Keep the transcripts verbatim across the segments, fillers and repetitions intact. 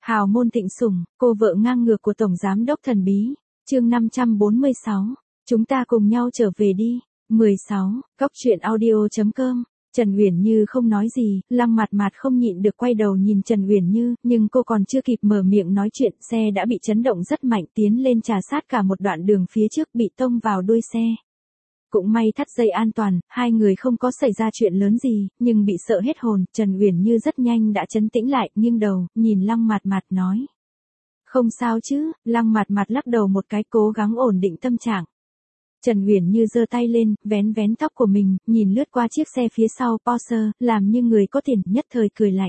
Hào môn thịnh sủng, cô vợ ngang ngược của Tổng Giám đốc thần bí. Chương năm trăm bốn mươi sáu. Chúng ta cùng nhau trở về đi. mười sáu. Cóc truyện audio chấm com. Trần Uyển Như không nói gì, Lăng Mạt Mạt không nhịn được quay đầu nhìn Trần Uyển Như, nhưng cô còn chưa kịp mở miệng nói chuyện, xe đã bị chấn động rất mạnh tiến lên trà sát cả một đoạn đường phía trước bị tông vào đuôi xe. Cũng may thắt dây an toàn, hai người không có xảy ra chuyện lớn gì, nhưng bị sợ hết hồn, Trần Uyển Như rất nhanh đã trấn tĩnh lại, nghiêng đầu, nhìn Lăng Mạt Mạt nói. Không sao chứ, Lăng Mạt Mạt lắc đầu một cái cố gắng ổn định tâm trạng. Trần Uyển Như giơ tay lên, vén vén tóc của mình, nhìn lướt qua chiếc xe phía sau Porsche, làm như người có tiền, nhất thời cười lạnh.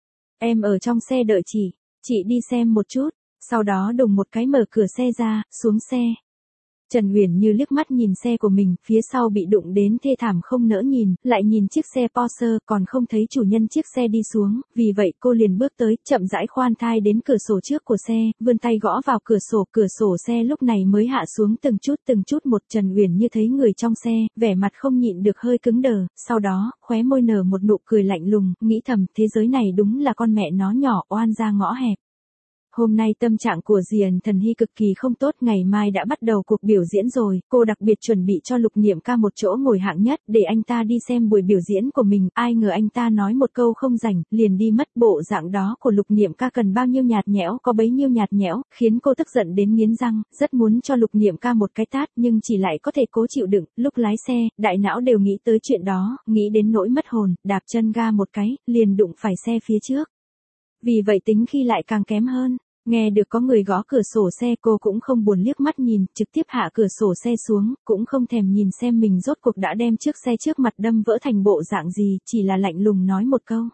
Em ở trong xe đợi chị, chị đi xem một chút, sau đó đùng một cái mở cửa xe ra, xuống xe. Trần Uyển Như liếc mắt nhìn xe của mình, phía sau bị đụng đến thê thảm không nỡ nhìn, lại nhìn chiếc xe Porsche, còn không thấy chủ nhân chiếc xe đi xuống, vì vậy cô liền bước tới, chậm rãi khoan thai đến cửa sổ trước của xe, vươn tay gõ vào cửa sổ, cửa sổ xe lúc này mới hạ xuống từng chút từng chút một. Trần Uyển Như thấy người trong xe, vẻ mặt không nhịn được hơi cứng đờ, sau đó, khóe môi nở một nụ cười lạnh lùng, nghĩ thầm, thế giới này đúng là con mẹ nó nhỏ, oan ra ngõ hẹp. Hôm nay tâm trạng của Diền Thần Hy cực kỳ không tốt, ngày mai đã bắt đầu cuộc biểu diễn rồi, cô đặc biệt chuẩn bị cho Lục Niệm Ca một chỗ ngồi hạng nhất để anh ta đi xem buổi biểu diễn của mình, ai ngờ anh ta nói một câu không rảnh, liền đi mất. Bộ dạng đó của Lục Niệm Ca cần bao nhiêu nhạt nhẽo có bấy nhiêu nhạt nhẽo, khiến cô tức giận đến nghiến răng, rất muốn cho Lục Niệm Ca một cái tát nhưng chỉ lại có thể cố chịu đựng. Lúc lái xe, đại não đều nghĩ tới chuyện đó, nghĩ đến nỗi mất hồn, đạp chân ga một cái, liền đụng phải xe phía trước. Vì vậy tính khi lại càng kém hơn. Nghe được có người gõ cửa sổ xe, cô cũng không buồn liếc mắt nhìn, trực tiếp hạ cửa sổ xe xuống, cũng không thèm nhìn xem mình rốt cuộc đã đem chiếc xe trước mặt đâm vỡ thành bộ dạng gì, chỉ là lạnh lùng nói một câu.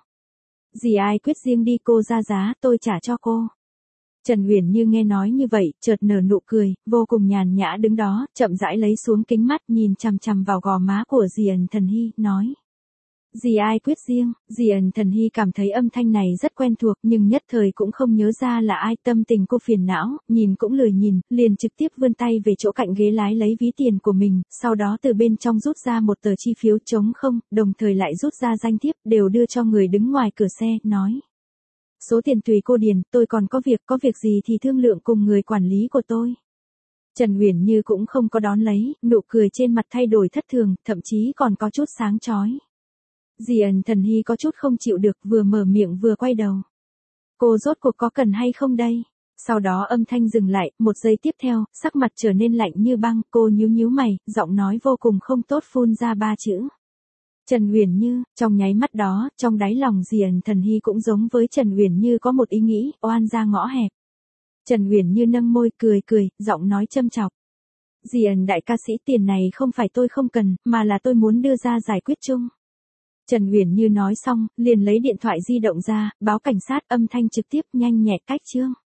Dì ai quyết riêng đi, cô ra giá, tôi trả cho cô. Trần Uyển Như nghe nói như vậy, chợt nở nụ cười, vô cùng nhàn nhã đứng đó, chậm rãi lấy xuống kính mắt, nhìn chằm chằm vào gò má của Diền Thần Hy, nói. Dì ai quyết riêng. Diền Thần Hy cảm thấy âm thanh này rất quen thuộc, nhưng nhất thời cũng không nhớ ra là ai, tâm tình cô phiền não, nhìn cũng lười nhìn, liền trực tiếp vươn tay về chỗ cạnh ghế lái lấy ví tiền của mình, sau đó từ bên trong rút ra một tờ chi phiếu trống không, đồng thời lại rút ra danh thiếp, đều đưa cho người đứng ngoài cửa xe, nói. Số tiền tùy cô điền, tôi còn có việc, có việc gì thì thương lượng cùng người quản lý của tôi. Trần Uyển Như cũng không có đón lấy, nụ cười trên mặt thay đổi thất thường, thậm chí còn có chút sáng chói. Diền Thần Hy có chút không chịu được, vừa mở miệng vừa quay đầu. Cô rốt cuộc có cần hay không đây? Sau đó âm thanh dừng lại, một giây tiếp theo, sắc mặt trở nên lạnh như băng, cô nhíu nhíu mày, giọng nói vô cùng không tốt phun ra ba chữ. Trần Uyển Như. Trong nháy mắt đó, trong đáy lòng Diền Thần Hy cũng giống với Trần Uyển Như có một ý nghĩ, oan ra ngõ hẹp. Trần Uyển Như nâng môi cười cười, giọng nói châm chọc. Diền đại ca sĩ, tiền này không phải tôi không cần, mà là tôi muốn đưa ra giải quyết chung. Trần Uyển Như nói xong, liền lấy điện thoại di động ra, báo cảnh sát, âm thanh trực tiếp nhanh nhẹt cách chương.